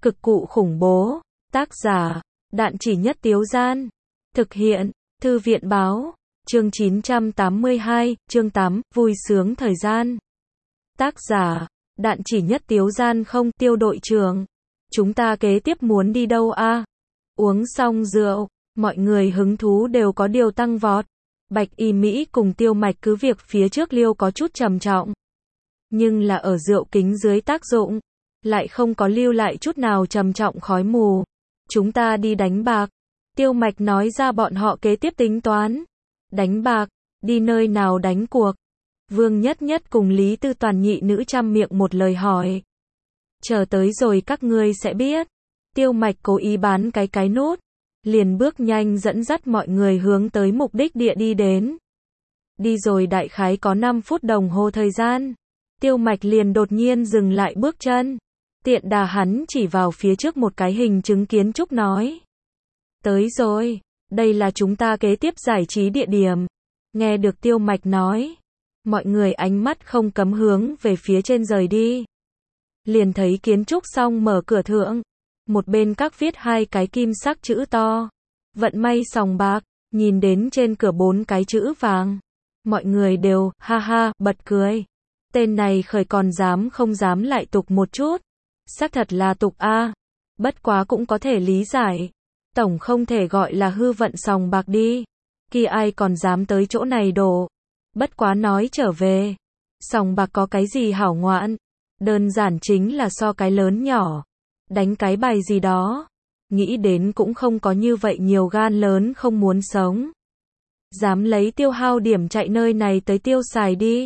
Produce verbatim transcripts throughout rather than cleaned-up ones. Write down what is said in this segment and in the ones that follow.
Cực cụ khủng bố. Tác giả, Đạn Chỉ Nhất Tiếu Gian. Thực hiện, Thư viện Báo. Chương chín trăm tám mươi hai, chương tám, vui sướng thời gian. Tác giả, Đạn Chỉ Nhất Tiếu Gian. Không, Tiêu đội trưởng. Chúng ta kế tiếp muốn đi đâu a? Uống xong rượu, mọi người hứng thú đều có điều tăng vọt. Bạch Y Mỹ cùng Tiêu Mạch cứ việc phía trước liêu có chút trầm trọng. Nhưng là ở rượu kính dưới tác dụng, lại không có lưu lại chút nào trầm trọng khói mù. Chúng ta đi đánh bạc. Tiêu Mạch nói ra bọn họ kế tiếp tính toán. Đánh bạc, đi nơi nào đánh cuộc? Vương Nhất Nhất cùng Lý Tư Toàn nhị nữ trăm miệng một lời hỏi. Chờ tới rồi các ngươi sẽ biết. Tiêu Mạch cố ý bán cái cái nốt, liền bước nhanh dẫn dắt mọi người hướng tới mục đích địa đi đến. Đi rồi đại khái có năm phút đồng hồ thời gian. Tiêu Mạch liền đột nhiên dừng lại bước chân. Tiện đà hắn chỉ vào phía trước một cái hình chứng kiến trúc nói. Tới rồi, đây là chúng ta kế tiếp giải trí địa điểm. Nghe được Tiêu Mạch nói, mọi người ánh mắt không cấm hướng về phía trên rời đi. Liền thấy kiến trúc xong mở cửa thượng. Một bên các viết hai cái kim sắc chữ to. Vận may sòng bạc, nhìn đến trên cửa bốn cái chữ vàng. Mọi người đều, ha ha, bật cười. Tên này khởi còn dám không dám lại tục một chút. Xác thật là tục a. Bất quá cũng có thể lý giải. Tổng không thể gọi là hư vận sòng bạc đi. Kia ai còn dám tới chỗ này đổ. Bất quá nói trở về. Sòng bạc có cái gì hảo ngoạn. Đơn giản chính là so cái lớn nhỏ. Đánh cái bài gì đó. Nghĩ đến cũng không có như vậy nhiều gan lớn không muốn sống. Dám lấy tiêu hao điểm chạy nơi này tới tiêu xài đi.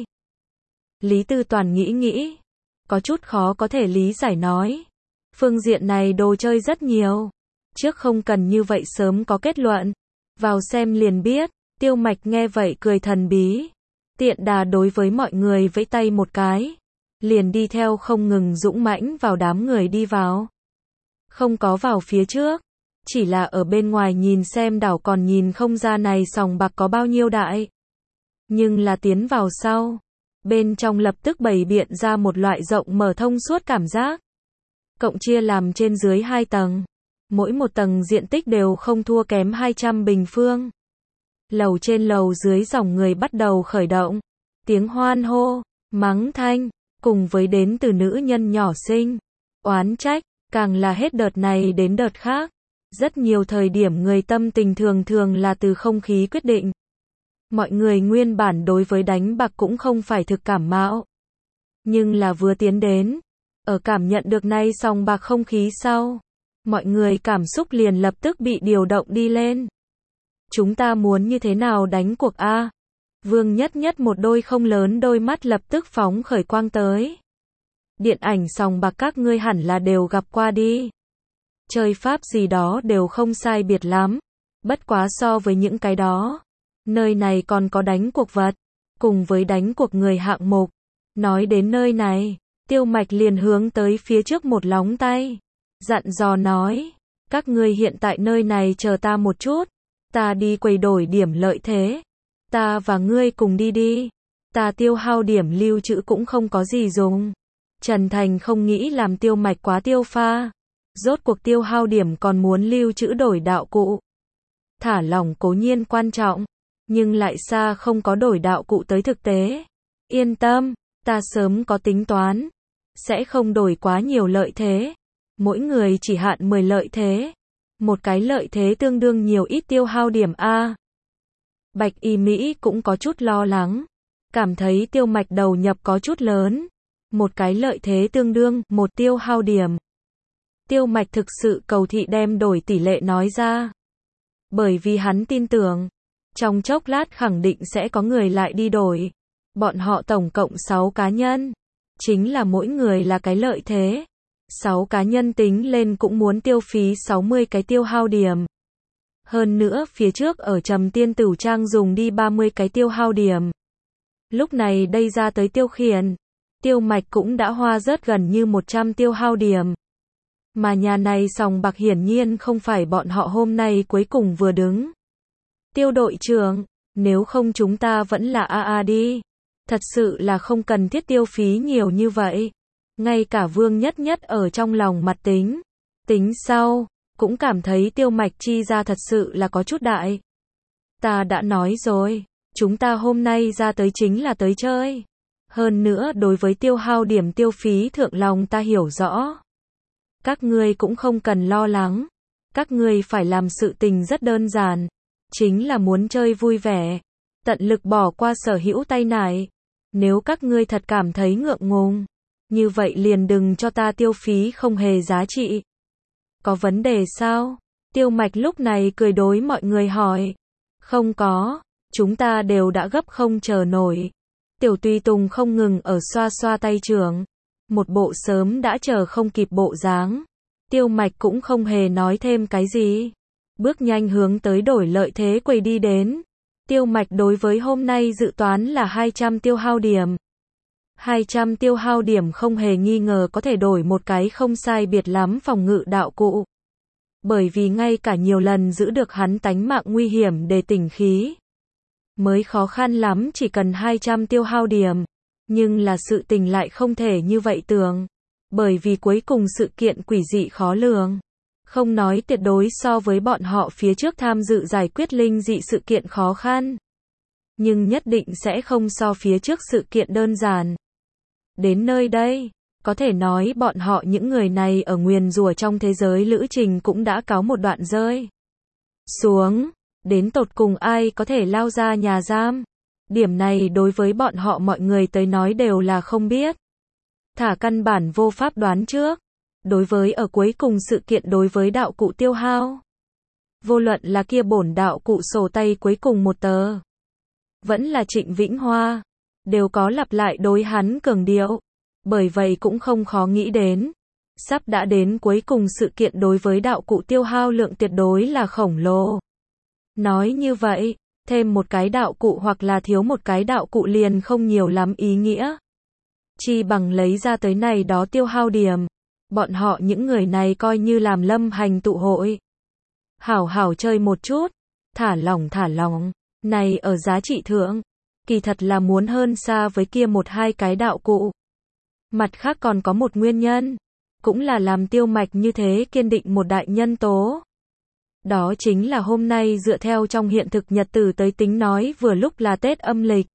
Lý Tư Toàn nghĩ nghĩ. Có chút khó có thể lý giải nói. Phương diện này đồ chơi rất nhiều. Trước không cần như vậy sớm có kết luận. Vào xem liền biết. Tiêu Mạch nghe vậy cười thần bí. Tiện đà đối với mọi người vẫy tay một cái. Liền đi theo không ngừng dũng mãnh vào đám người đi vào. Không có vào phía trước. Chỉ là ở bên ngoài nhìn xem đảo còn nhìn không ra này sòng bạc có bao nhiêu đại. Nhưng là tiến vào sau. Bên trong lập tức bày biện ra một loại rộng mở thông suốt cảm giác. Cộng chia làm trên dưới hai tầng. Mỗi một tầng diện tích đều không thua kém hai trăm bình phương. Lầu trên lầu dưới dòng người bắt đầu khởi động. Tiếng hoan hô, mắng thanh, cùng với đến từ nữ nhân nhỏ xinh, oán trách, càng là hết đợt này đến đợt khác. Rất nhiều thời điểm người tâm tình thường thường là từ không khí quyết định. Mọi người nguyên bản đối với đánh bạc cũng không phải thực cảm mạo. Nhưng là vừa tiến đến, ở cảm nhận được nay sòng bạc không khí sau, mọi người cảm xúc liền lập tức bị điều động đi lên. Chúng ta muốn như thế nào đánh cuộc a? Vương Nhất Nhất một đôi không lớn đôi mắt lập tức phóng khởi quang tới. Điện ảnh sòng bạc các ngươi hẳn là đều gặp qua đi. Chơi pháp gì đó đều không sai biệt lắm. Bất quá so với những cái đó, nơi này còn có đánh cuộc vật, cùng với đánh cuộc người hạng mục. Nói đến nơi này, Tiêu Mạch liền hướng tới phía trước một lóng tay. Dặn dò nói, các ngươi hiện tại nơi này chờ ta một chút. Ta đi quầy đổi điểm lợi thế. Ta và ngươi cùng đi đi. Ta tiêu hao điểm lưu trữ cũng không có gì dùng. Trần Thành không nghĩ làm Tiêu Mạch quá tiêu pha. Rốt cuộc tiêu hao điểm còn muốn lưu trữ đổi đạo cụ. Thả lỏng cố nhiên quan trọng, nhưng lại xa không có đổi đạo cụ tới thực tế. Yên tâm, ta sớm có tính toán. Sẽ không đổi quá nhiều lợi thế. Mỗi người chỉ hạn mười lợi thế. Một cái lợi thế tương đương nhiều ít tiêu hao điểm A. Bạch Y Mỹ cũng có chút lo lắng. Cảm thấy Tiêu Mạch đầu nhập có chút lớn. Một cái lợi thế tương đương một tiêu hao điểm. Tiêu Mạch thực sự cầu thị đem đổi tỷ lệ nói ra. Bởi vì hắn tin tưởng, trong chốc lát khẳng định sẽ có người lại đi đổi. Bọn họ tổng cộng sáu cá nhân. Chính là mỗi người là cái lợi thế. sáu cá nhân tính lên cũng muốn tiêu phí sáu mươi cái tiêu hao điểm. Hơn nữa phía trước ở Trầm Tiên Tửu Trang dùng đi ba mươi cái tiêu hao điểm. Lúc này đây ra tới tiêu khiển. Tiêu Mạch cũng đã hoa rớt gần như một trăm tiêu hao điểm. Mà nhà này sòng bạc hiển nhiên không phải bọn họ hôm nay cuối cùng vừa đứng. Tiêu đội trưởng, nếu không chúng ta vẫn là a a đi. Thật sự là không cần thiết tiêu phí nhiều như vậy. Ngay cả Vương Nhất Nhất ở trong lòng mặt tính. Tính sau, cũng cảm thấy Tiêu Mạch chi ra thật sự là có chút đại. Ta đã nói rồi, chúng ta hôm nay ra tới chính là tới chơi. Hơn nữa đối với tiêu hao điểm tiêu phí thượng lòng ta hiểu rõ. Các ngươi cũng không cần lo lắng. Các ngươi phải làm sự tình rất đơn giản. Chính là muốn chơi vui vẻ. Tận lực bỏ qua sở hữu tay nải. Nếu các ngươi thật cảm thấy ngượng ngùng, như vậy liền đừng cho ta tiêu phí không hề giá trị. Có vấn đề sao? Tiêu Mạch lúc này cười đối mọi người hỏi. Không có, chúng ta đều đã gấp không chờ nổi. Tiểu Tùy Tùng không ngừng ở xoa xoa tay trưởng. Một bộ sớm đã chờ không kịp bộ dáng. Tiêu Mạch cũng không hề nói thêm cái gì. Bước nhanh hướng tới đổi lợi thế quầy đi đến. Tiêu Mạch đối với hôm nay dự toán là hai trăm tiêu hao điểm. hai trăm tiêu hao điểm không hề nghi ngờ có thể đổi một cái không sai biệt lắm phòng ngự đạo cụ. Bởi vì ngay cả nhiều lần giữ được hắn tánh mạng nguy hiểm để tỉnh khí. Mới khó khăn lắm chỉ cần hai trăm tiêu hao điểm. Nhưng là sự tình lại không thể như vậy tưởng. Bởi vì cuối cùng sự kiện quỷ dị khó lường. Không nói tuyệt đối so với bọn họ phía trước tham dự giải quyết linh dị sự kiện khó khăn. Nhưng nhất định sẽ không so phía trước sự kiện đơn giản. Đến nơi đây, có thể nói bọn họ những người này ở nguyền rủa trong thế giới lữ trình cũng đã cáo một đoạn rơi xuống. Đến tột cùng ai có thể lao ra nhà giam? Điểm này đối với bọn họ mọi người tới nói đều là không biết. Thả căn bản vô pháp đoán trước. Đối với ở cuối cùng sự kiện đối với đạo cụ tiêu hao. Vô luận là kia bổn đạo cụ sổ tay cuối cùng một tờ. Vẫn là Trịnh Vĩnh Hoa. Đều có lặp lại đối hắn cường điệu. Bởi vậy cũng không khó nghĩ đến. Sắp đã đến cuối cùng sự kiện đối với đạo cụ tiêu hao lượng tuyệt đối là khổng lồ. Nói như vậy, thêm một cái đạo cụ hoặc là thiếu một cái đạo cụ liền không nhiều lắm ý nghĩa. Chi bằng lấy ra tới này đó tiêu hao điểm. Bọn họ những người này coi như làm lâm hành tụ hội. Hảo hảo chơi một chút. Thả lỏng thả lỏng. Này ở giá trị thượng. Kỳ thật là muốn hơn xa với kia một hai cái đạo cụ. Mặt khác còn có một nguyên nhân. Cũng là làm Tiêu Mạch như thế kiên định một đại nhân tố. Đó chính là hôm nay dựa theo trong hiện thực nhật tử tới tính nói vừa lúc là Tết âm lịch.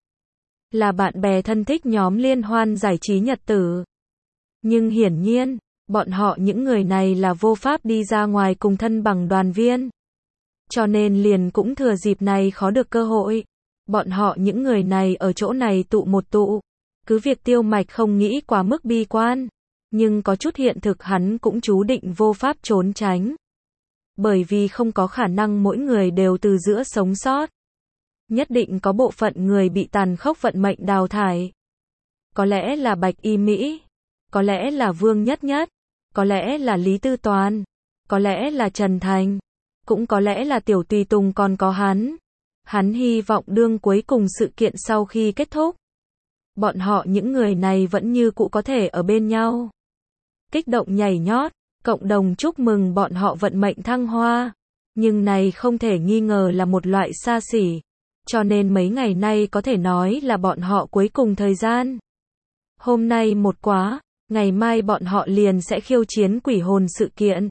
Là bạn bè thân thích nhóm liên hoan giải trí nhật tử. Nhưng hiển nhiên, bọn họ những người này là vô pháp đi ra ngoài cùng thân bằng đoàn viên. Cho nên liền cũng thừa dịp này khó được cơ hội. Bọn họ những người này ở chỗ này tụ một tụ. Cứ việc Tiêu Mạch không nghĩ quá mức bi quan. Nhưng có chút hiện thực hắn cũng chú định vô pháp trốn tránh. Bởi vì không có khả năng mỗi người đều từ giữa sống sót. Nhất định có bộ phận người bị tàn khốc vận mệnh đào thải. Có lẽ là Bạch Y Mỹ. Có lẽ là Vương Nhất Nhất. Có lẽ là Lý Tư Toàn. Có lẽ là Trần Thành. Cũng có lẽ là Tiểu Tùy Tùng còn có hắn. Hắn hy vọng đương cuối cùng sự kiện sau khi kết thúc. Bọn họ những người này vẫn như cũ có thể ở bên nhau. Kích động nhảy nhót, cộng đồng chúc mừng bọn họ vận mệnh thăng hoa. Nhưng này không thể nghi ngờ là một loại xa xỉ. Cho nên mấy ngày nay có thể nói là bọn họ cuối cùng thời gian. Hôm nay một quá, ngày mai bọn họ liền sẽ khiêu chiến quỷ hồn sự kiện.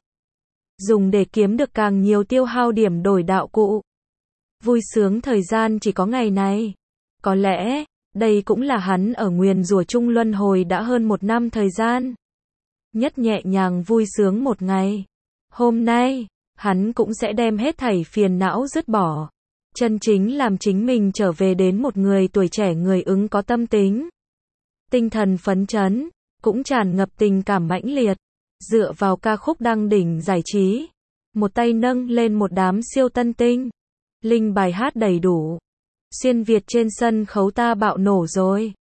Dùng để kiếm được càng nhiều tiêu hao điểm đổi đạo cụ. Vui sướng thời gian chỉ có ngày này. Có lẽ, đây cũng là hắn ở nguyền rủa chung luân hồi đã hơn một năm thời gian. Nhất nhẹ nhàng vui sướng một ngày. Hôm nay, hắn cũng sẽ đem hết thảy phiền não dứt bỏ. Chân chính làm chính mình trở về đến một người tuổi trẻ người ứng có tâm tính. Tinh thần phấn chấn, cũng tràn ngập tình cảm mãnh liệt. Dựa vào ca khúc đăng đỉnh giải trí. Một tay nâng lên một đám siêu tân tinh. Linh bài hát đầy đủ. Xuyên Việt trên sân khấu ta bạo nổ rồi.